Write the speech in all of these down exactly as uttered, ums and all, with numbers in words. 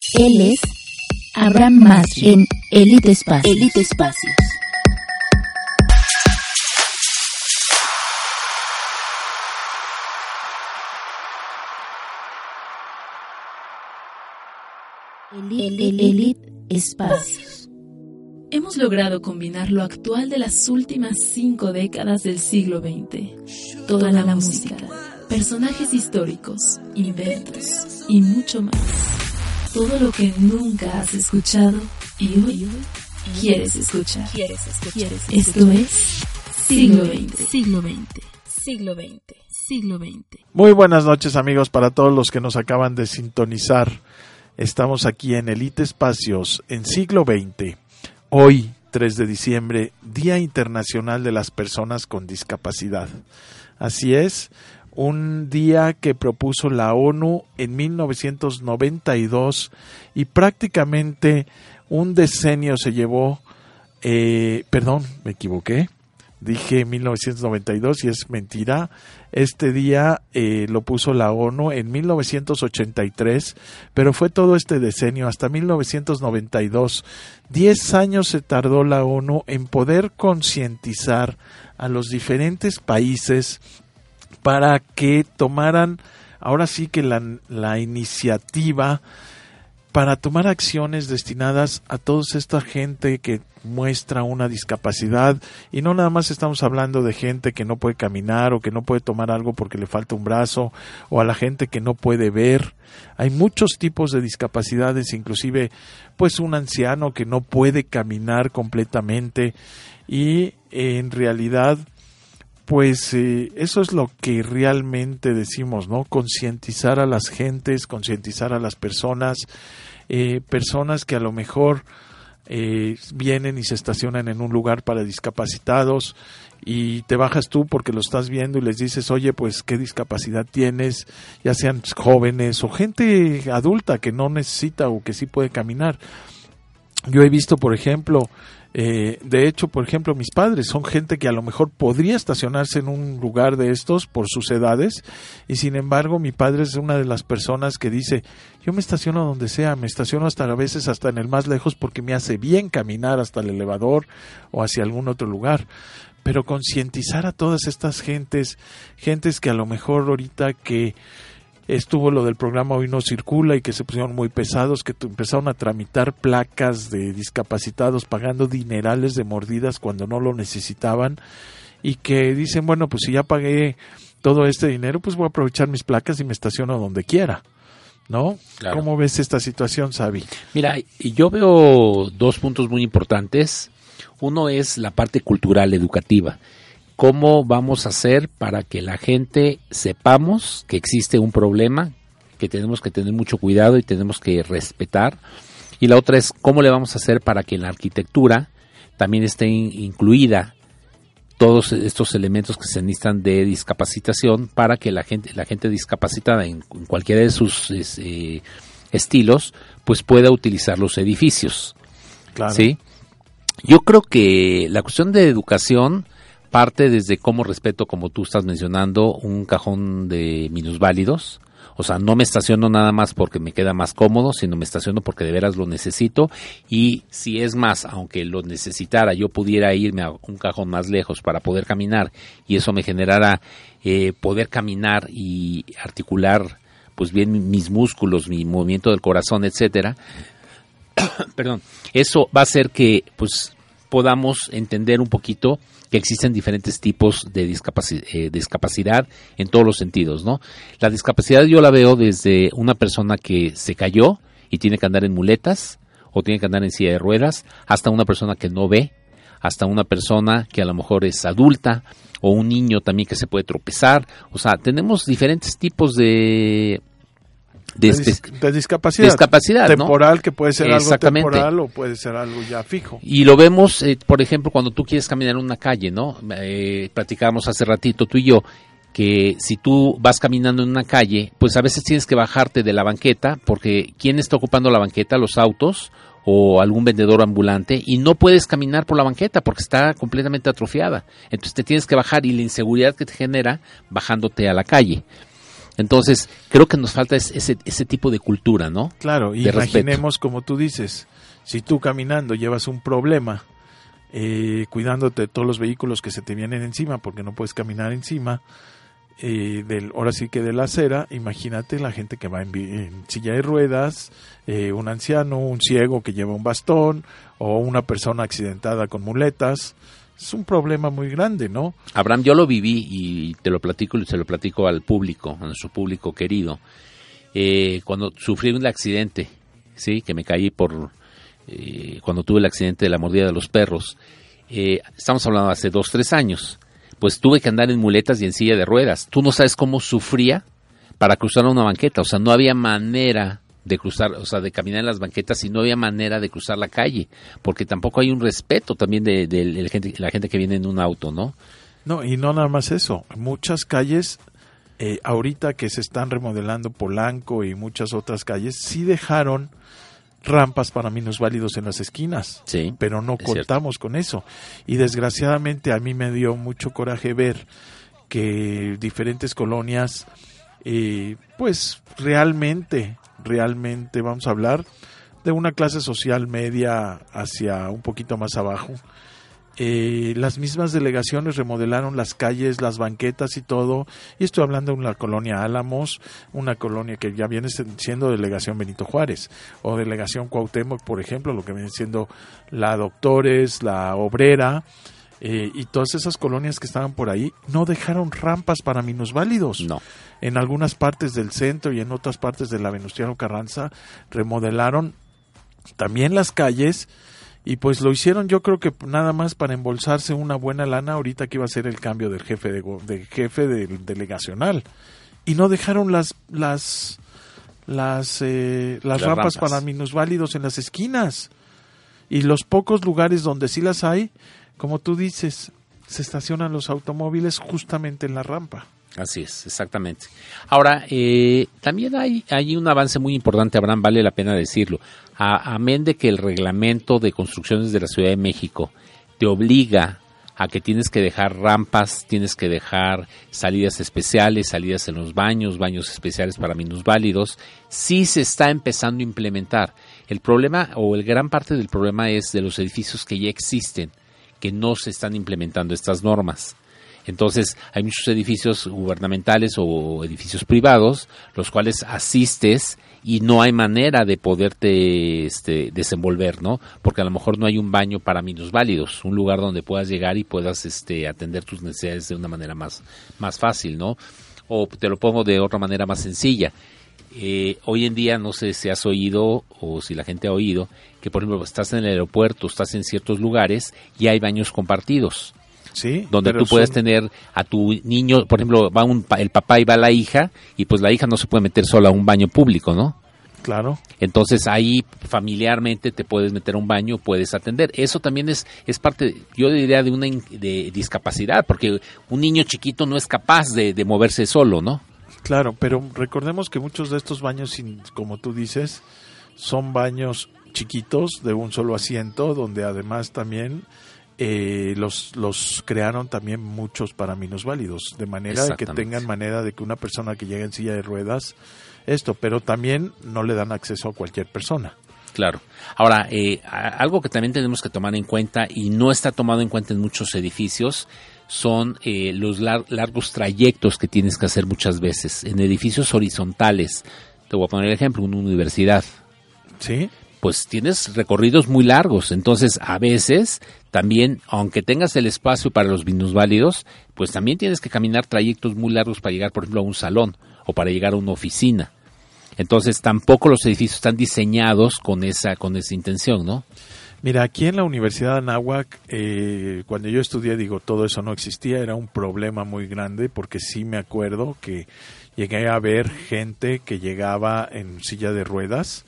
Él es Abraham Masri en Elite Espacios. Elite Espacios. Elite Espacios. Hemos logrado combinar lo actual de las últimas cinco décadas del siglo veinte. Toda la música, personajes históricos, inventos y mucho más. Todo lo que nunca has escuchado y hoy quieres escuchar. ¿Quieres escuchar? Esto es Siglo veinte. Siglo veinte. Siglo veinte. Siglo veinte. Muy buenas noches, amigos, para todos los que nos acaban de sintonizar. Estamos aquí en Elite Espacios en Siglo veinte. Hoy, tres de diciembre, Día Internacional de las Personas con Discapacidad. Así es, un día que propuso la ONU en mil novecientos noventa y dos y prácticamente un decenio se llevó, eh, perdón, me equivoqué, dije mil novecientos noventa y dos y es mentira. Este día eh, lo puso la ONU en mil novecientos ochenta y tres, pero fue todo este decenio hasta mil novecientos noventa y dos. Diez años se tardó la ONU en poder concientizar a los diferentes países para que tomaran, ahora sí que la, la iniciativa para tomar acciones destinadas a toda esta gente que muestra una discapacidad, y no nada más estamos hablando de gente que no puede caminar o que no puede tomar algo porque le falta un brazo, o a la gente que no puede ver. Hay muchos tipos de discapacidades, inclusive pues un anciano que no puede caminar completamente, y eh, en realidad pues eh, eso es lo que realmente decimos, ¿no? Concientizar a las gentes, concientizar a las personas, eh, personas que a lo mejor eh, vienen y se estacionan en un lugar para discapacitados y te bajas tú porque lo estás viendo y les dices, oye, pues qué discapacidad tienes, ya sean jóvenes o gente adulta que no necesita o que sí puede caminar. Yo he visto, por ejemplo, Eh, de hecho, por ejemplo, mis padres son gente que a lo mejor podría estacionarse en un lugar de estos por sus edades, y sin embargo mi padre es una de las personas que dice, yo me estaciono donde sea, me estaciono hasta a veces hasta en el más lejos porque me hace bien caminar hasta el elevador o hacia algún otro lugar. Pero concientizar a todas estas gentes, gentes que a lo mejor ahorita que estuvo lo del programa Hoy No Circula y que se pusieron muy pesados, que empezaron a tramitar placas de discapacitados pagando dinerales de mordidas cuando no lo necesitaban, y que dicen, bueno, pues si ya pagué todo este dinero, pues voy a aprovechar mis placas y me estaciono donde quiera, ¿no? Claro. ¿Cómo ves esta situación, Xavi? Mira, yo veo dos puntos muy importantes. Uno es la parte cultural, educativa. ¿Cómo vamos a hacer para que la gente sepamos que existe un problema, que tenemos que tener mucho cuidado y tenemos que respetar? Y la otra es, ¿cómo le vamos a hacer para que en la arquitectura también esté incluida todos estos elementos que se necesitan de discapacitación para que la gente la gente discapacitada en, en cualquiera de sus eh, estilos pues pueda utilizar los edificios? Claro. ¿Sí? Yo creo que la cuestión de educación parte desde cómo respeto, como tú estás mencionando, un cajón de minusválidos. O sea, no me estaciono nada más porque me queda más cómodo, sino me estaciono porque de veras lo necesito. Y si es más, aunque lo necesitara, yo pudiera irme a un cajón más lejos para poder caminar y eso me generara eh, poder caminar y articular pues bien mis músculos, mi movimiento del corazón, etcétera. Perdón, eso va a hacer que pues podamos entender un poquito que existen diferentes tipos de discapaci- eh, discapacidad en todos los sentidos, ¿no? La discapacidad yo la veo desde una persona que se cayó y tiene que andar en muletas o tiene que andar en silla de ruedas, hasta una persona que no ve, hasta una persona que a lo mejor es adulta, o un niño también que se puede tropezar. O sea, tenemos diferentes tipos de... De, de, dis- de discapacidad, discapacidad temporal, ¿no? Que puede ser algo Exactamente. temporal o puede ser algo ya fijo. Y lo vemos, eh, por ejemplo, cuando tú quieres caminar en una calle, ¿no? Eh, platicábamos hace ratito tú y yo, que si tú vas caminando en una calle, pues a veces tienes que bajarte de la banqueta, porque ¿quién está ocupando la banqueta? Los autos o algún vendedor ambulante, y no puedes caminar por la banqueta porque está completamente atrofiada. Entonces te tienes que bajar, y la inseguridad que te genera bajándote a la calle. Entonces, creo que nos falta ese, ese tipo de cultura, ¿no? Claro, de imaginemos respeto. como tú dices, si tú caminando llevas un problema, eh, cuidándote de todos los vehículos que se te vienen encima, porque no puedes caminar encima, eh, del, ahora sí que de la acera, imagínate la gente que va en, en silla de ruedas, eh, un anciano, un ciego que lleva un bastón, o una persona accidentada con muletas. Es un problema muy grande, ¿no? Abraham, yo lo viví y te lo platico y se lo platico al público, a nuestro público querido. Eh, cuando sufrí un accidente, sí, que me caí por eh, cuando tuve el accidente de la mordida de los perros. Eh, estamos hablando hace dos, tres años. Pues tuve que andar en muletas y en silla de ruedas. Tú no sabes cómo sufría para cruzar una banqueta. O sea, no había manera de cruzar, o sea, de caminar en las banquetas y no había manera de cruzar la calle, porque tampoco hay un respeto también de, de, de la, gente, la gente que viene en un auto, ¿no? No, y no nada más eso, muchas calles, eh, ahorita que se están remodelando Polanco y muchas otras calles, sí dejaron rampas para minusválidos en las esquinas, sí, pero no contamos cierto. Con eso, y desgraciadamente a mí me dio mucho coraje ver que diferentes colonias, eh, pues realmente realmente vamos a hablar de una clase social media hacia un poquito más abajo. Eh, las mismas delegaciones remodelaron las calles, las banquetas y todo, y estoy hablando de una colonia Álamos, una colonia que ya viene siendo delegación Benito Juárez, o delegación Cuauhtémoc, por ejemplo, lo que viene siendo la Doctores, la Obrera, eh, y todas esas colonias que estaban por ahí, no dejaron rampas para minusválidos. No. En algunas partes del centro y en otras partes de la Venustiano Carranza remodelaron también las calles, y pues lo hicieron yo creo que nada más para embolsarse una buena lana ahorita que iba a ser el cambio del jefe de, de jefe del delegacional, y no dejaron las las las eh, las, las rampas, rampas para minusválidos en las esquinas, y los pocos lugares donde sí las hay, como tú dices, se estacionan los automóviles justamente en la rampa. Así es, exactamente. Ahora, eh, también hay, hay un avance muy importante, Abraham, vale la pena decirlo. A, amén de que el reglamento de construcciones de la Ciudad de México te obliga a que tienes que dejar rampas, tienes que dejar salidas especiales, salidas en los baños, baños especiales para minusválidos, sí se está empezando a implementar. El problema, o el gran parte del problema, es de los edificios que ya existen, que no se están implementando estas normas. Entonces, hay muchos edificios gubernamentales o edificios privados, los cuales asistes y no hay manera de poderte este, desenvolver, ¿no? Porque a lo mejor no hay un baño para minusválidos, un lugar donde puedas llegar y puedas este, atender tus necesidades de una manera más, más fácil, ¿no? O te lo pongo de otra manera más sencilla. Eh, hoy en día, no sé si has oído o si la gente ha oído, que por ejemplo estás en el aeropuerto, estás en ciertos lugares y hay baños compartidos. Sí, donde tú puedes son... tener a tu niño, por ejemplo, va un, el papá y va la hija, y pues la hija no se puede meter sola a un baño público, ¿no? Claro. Entonces ahí familiarmente te puedes meter a un baño, puedes atender. Eso también es es parte, yo diría, de una in, de discapacidad, porque un niño chiquito no es capaz de, de moverse solo, ¿no? Claro, pero recordemos que muchos de estos baños, como tú dices, son baños chiquitos de un solo asiento, donde además también... Eh, los los crearon también muchos para minusválidos, de manera de que tengan manera de que una persona que llegue en silla de ruedas, esto, pero también no le dan acceso a cualquier persona. Claro. Ahora, eh, algo que también tenemos que tomar en cuenta y no está tomado en cuenta en muchos edificios son eh, los lar- largos trayectos que tienes que hacer muchas veces en edificios horizontales. Te voy a poner el ejemplo, una universidad. Sí. Pues tienes recorridos muy largos, entonces a veces también, aunque tengas el espacio para los minusválidos, pues también tienes que caminar trayectos muy largos para llegar, por ejemplo, a un salón o para llegar a una oficina. Entonces tampoco los edificios están diseñados con esa con esa intención, ¿no? Mira, aquí en la Universidad de Anáhuac, eh, cuando yo estudié, digo, todo eso no existía, era un problema muy grande, porque sí me acuerdo que llegué a ver gente que llegaba en silla de ruedas.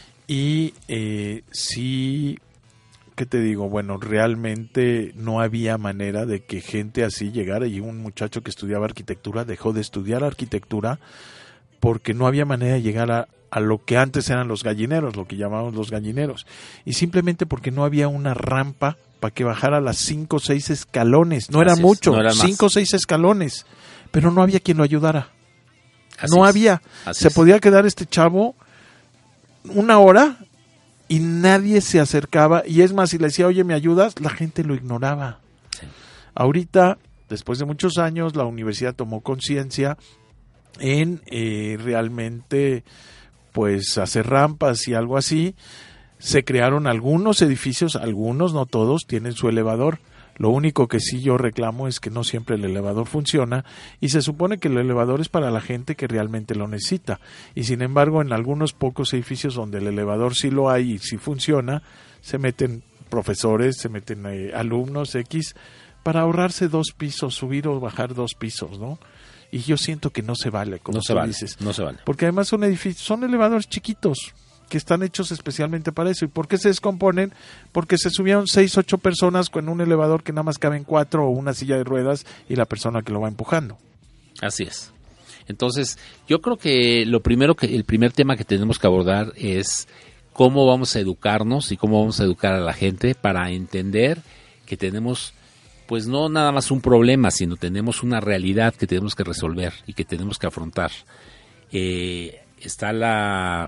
Y eh, sí, ¿qué te digo? Bueno, realmente no había manera de que gente así llegara, y un muchacho que estudiaba arquitectura dejó de estudiar arquitectura porque no había manera de llegar a, a lo que antes eran los gallineros, lo que llamábamos los gallineros, y simplemente porque no había una rampa para que bajara las cinco o seis escalones, no era mucho, no cinco o seis escalones, pero no había quien lo ayudara. Así no es. había. Así se es. podía quedar este chavo una hora y nadie se acercaba. Y es más, si le decía, oye, ¿me ayudas? La gente lo ignoraba. Sí. Ahorita, después de muchos años, la universidad tomó conciencia en eh, realmente pues hacer rampas y algo así. Se crearon algunos edificios, algunos, no todos, tienen su elevador. Lo único que sí yo reclamo es que no siempre el elevador funciona y se supone que el elevador es para la gente que realmente lo necesita. Y sin embargo, en algunos pocos edificios donde el elevador sí lo hay y sí funciona, se meten profesores, se meten eh, alumnos X para ahorrarse dos pisos, subir o bajar dos pisos, ¿no? Y yo siento que no se vale, como no tú se vale, dices. No se vale. Porque además son edificios, son elevadores chiquitos que están hechos especialmente para eso. ¿Y por qué se descomponen? Porque se subieron seis, ocho personas con un elevador que nada más caben cuatro o una silla de ruedas y la persona que lo va empujando. Así es. Entonces, yo creo que lo primero que el primer tema que tenemos que abordar es cómo vamos a educarnos y cómo vamos a educar a la gente para entender que tenemos, pues no nada más un problema, sino tenemos una realidad que tenemos que resolver y que tenemos que afrontar. Eh, está la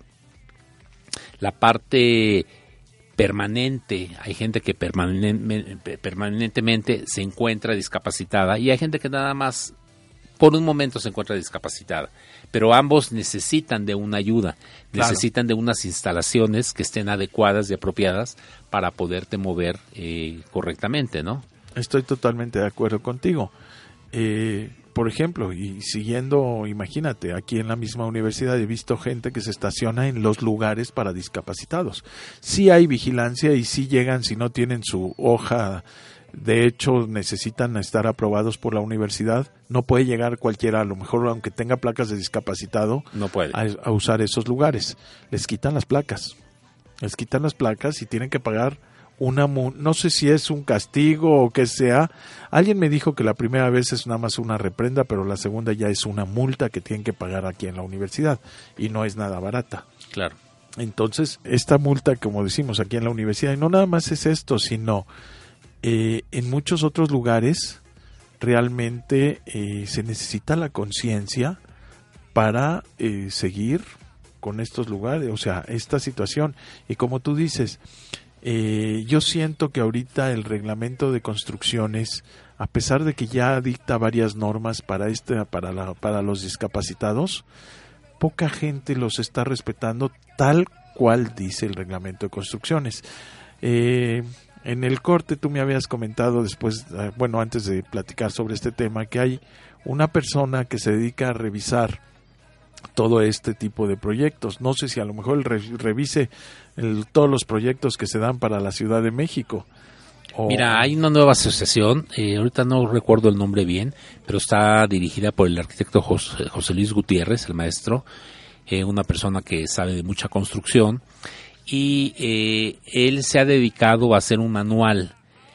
la parte permanente, hay gente que permanentemente, permanentemente se encuentra discapacitada y hay gente que nada más por un momento se encuentra discapacitada, pero ambos necesitan de una ayuda, claro. necesitan de unas instalaciones que estén adecuadas y apropiadas para poderte mover eh, correctamente, ¿no? Estoy totalmente de acuerdo contigo. Eh, por ejemplo, y siguiendo, imagínate, aquí en la misma universidad he visto gente que se estaciona en los lugares para discapacitados. Sí hay vigilancia y sí llegan si no tienen su hoja. De hecho, necesitan estar aprobados por la universidad. No puede llegar cualquiera, a lo mejor aunque tenga placas de discapacitado, no puede. a, a usar esos lugares. Les quitan las placas. Les quitan las placas y tienen que pagar una, no sé si es un castigo o qué sea. Alguien me dijo que la primera vez es nada más una reprenda, pero la segunda ya es una multa que tienen que pagar aquí en la universidad y no es nada barata. Claro. Entonces, esta multa, como decimos aquí en la universidad, y no nada más es esto, sino eh, en muchos otros lugares realmente eh, se necesita la conciencia para eh, seguir con estos lugares, o sea, esta situación. Y como tú dices, Eh, yo siento que ahorita el reglamento de construcciones, a pesar de que ya dicta varias normas para este, para la, para los discapacitados, poca gente los está respetando tal cual dice el reglamento de construcciones. Eh, en el corte tú me habías comentado después, eh, bueno, antes de platicar sobre este tema, que hay una persona que se dedica a revisar todo este tipo de proyectos. No sé si a lo mejor re, revise el, todos los proyectos que se dan para la Ciudad de México. O... Mira, hay una nueva asociación, eh, ahorita no recuerdo el nombre bien, pero está dirigida por el arquitecto José, José Luis Gutiérrez, el maestro, eh, una persona que sabe de mucha construcción, y eh, él se ha dedicado a hacer un manual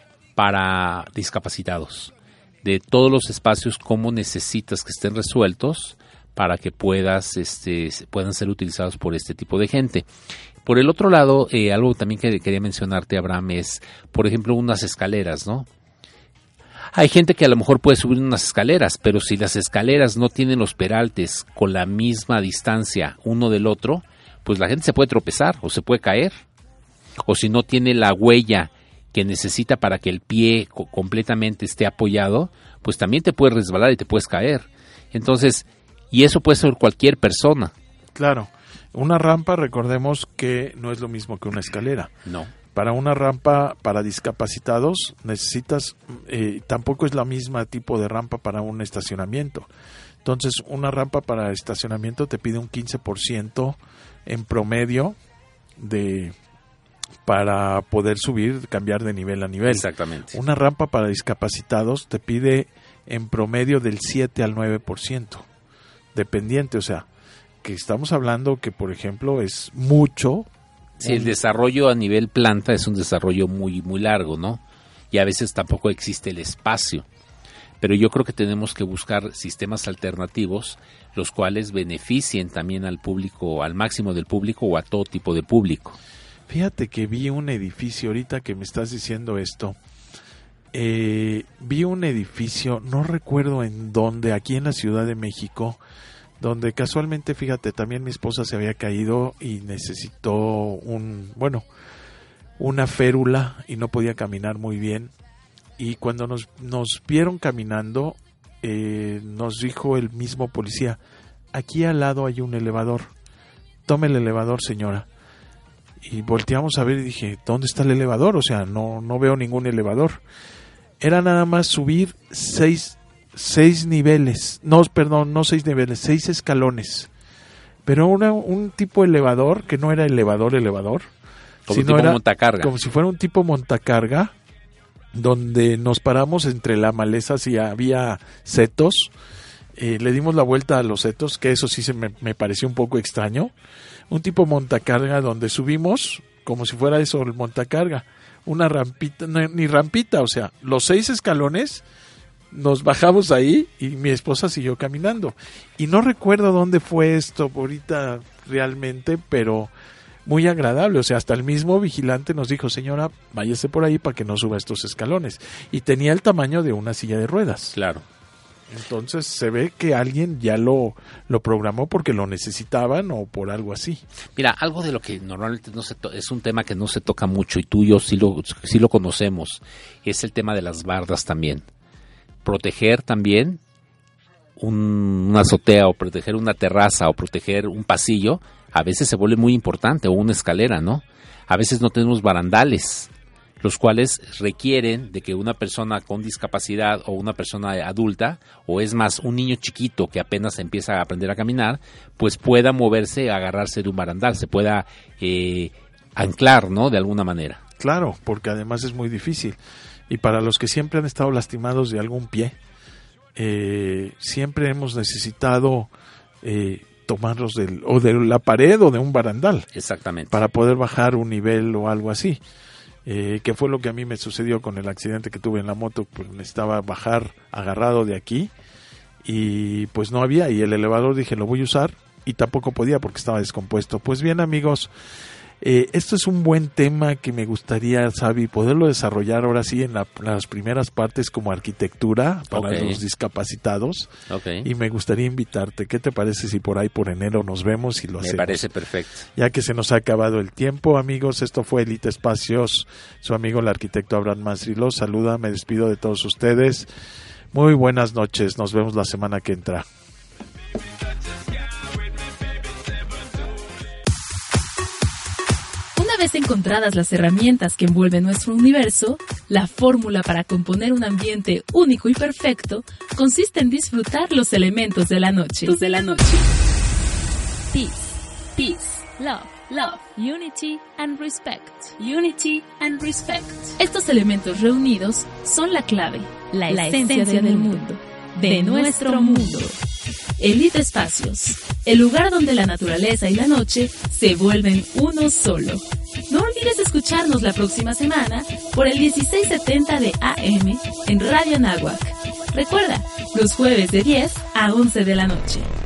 para discapacitados, de todos los espacios, cómo necesitas que estén resueltos para que puedas, este, puedan ser utilizados por este tipo de gente. Por el otro lado, eh, algo también que quería mencionarte, Abraham, es, por ejemplo, unas escaleras, ¿no? Hay gente que a lo mejor puede subir unas escaleras, pero si las escaleras no tienen los peraltes con la misma distancia uno del otro, pues la gente se puede tropezar o se puede caer. O si no tiene la huella que necesita para que el pie co- completamente esté apoyado, pues también te puedes resbalar y te puedes caer. Entonces, y eso puede ser cualquier persona. Claro. Una rampa, recordemos que no es lo mismo que una escalera. No. Para una rampa para discapacitados necesitas, eh, tampoco es la misma tipo de rampa para un estacionamiento. Entonces, una rampa para estacionamiento te pide un quince por ciento en promedio de para poder subir, cambiar de nivel a nivel. Exactamente. Una rampa para discapacitados te pide en promedio del siete al nueve por ciento. Dependiente, o sea, que estamos hablando que, por ejemplo, es mucho. Sí, el desarrollo a nivel planta es un desarrollo muy muy largo, ¿no? Y a veces tampoco existe el espacio. Pero yo creo que tenemos que buscar sistemas alternativos, los cuales beneficien también al público, al máximo del público o a todo tipo de público. Fíjate que vi un edificio, ahorita que me estás diciendo esto, eh, vi un edificio, no recuerdo en dónde, aquí en la Ciudad de México, donde casualmente, fíjate, también mi esposa se había caído y necesitó un, bueno, una férula y no podía caminar muy bien. Y cuando nos, nos vieron caminando, eh, nos dijo el mismo policía, aquí al lado hay un elevador, tome el elevador, señora. Y volteamos a ver y dije, ¿dónde está el elevador? O sea, no, no veo ningún elevador. Era nada más subir seis, seis niveles, no, perdón, no seis niveles, seis escalones. Pero una, un tipo elevador que no era elevador, elevador. Como sino tipo era montacarga. Como si fuera un tipo montacarga, donde nos paramos entre la maleza, si había setos. Eh, le dimos la vuelta a los setos, que eso sí se me, me pareció un poco extraño. Un tipo montacarga donde subimos, como si fuera eso, el montacarga. Una rampita, no, ni rampita, o sea, los seis escalones, nos bajamos ahí y mi esposa siguió caminando. Y no recuerdo dónde fue esto ahorita realmente, pero muy agradable. O sea, hasta el mismo vigilante nos dijo, señora, váyase por ahí para que no suba estos escalones. Y tenía el tamaño de una silla de ruedas. Claro. Entonces se ve que alguien ya lo, lo programó porque lo necesitaban o por algo así. Mira, algo de lo que normalmente no se to- es un tema que no se toca mucho y tú y yo sí lo, sí lo conocemos, es el tema de las bardas también. Proteger también un, una azotea o proteger una terraza o proteger un pasillo, a veces se vuelve muy importante, o una escalera, ¿no? A veces no tenemos barandales, los cuales requieren de que una persona con discapacidad o una persona adulta, o es más, un niño chiquito que apenas empieza a aprender a caminar, pues pueda moverse, agarrarse de un barandal, se pueda eh, anclar, ¿no? De alguna manera. Claro, porque además es muy difícil. Y para los que siempre han estado lastimados de algún pie, eh, siempre hemos necesitado eh, tomarlos del, o de la pared o de un barandal. Exactamente. Para poder bajar un nivel o algo así. Eh, que fue lo que a mí me sucedió con el accidente que tuve en la moto, pues necesitaba bajar agarrado de aquí y pues no había, y el elevador dije lo voy a usar y tampoco podía porque estaba descompuesto. Pues bien, amigos, eh, esto es un buen tema que me gustaría, Xavi, poderlo desarrollar ahora sí en la, las primeras partes como arquitectura para Okay. los discapacitados. Okay. Y me gustaría invitarte. ¿Qué te parece si por ahí por enero nos vemos y lo Me hacemos? parece perfecto. Ya que se nos ha acabado el tiempo, amigos, esto fue Elite Espacios, su amigo el arquitecto Abraham Masri los saluda, me despido de todos ustedes. Muy buenas noches, nos vemos la semana que entra. Una vez encontradas las herramientas que envuelven nuestro universo, la fórmula para componer un ambiente único y perfecto consiste en disfrutar los elementos de la noche. Los de la noche. Peace, peace, love, love, unity and respect, unity and respect. Estos elementos reunidos son la clave, la, la esencia, esencia del mundo, de nuestro mundo. Elite Espacios, el lugar donde la naturaleza y la noche se vuelven uno solo. No olvides escucharnos la próxima semana por el dieciséis setenta de A M en Radio Anáhuac. Recuerda, los jueves de diez a once de la noche.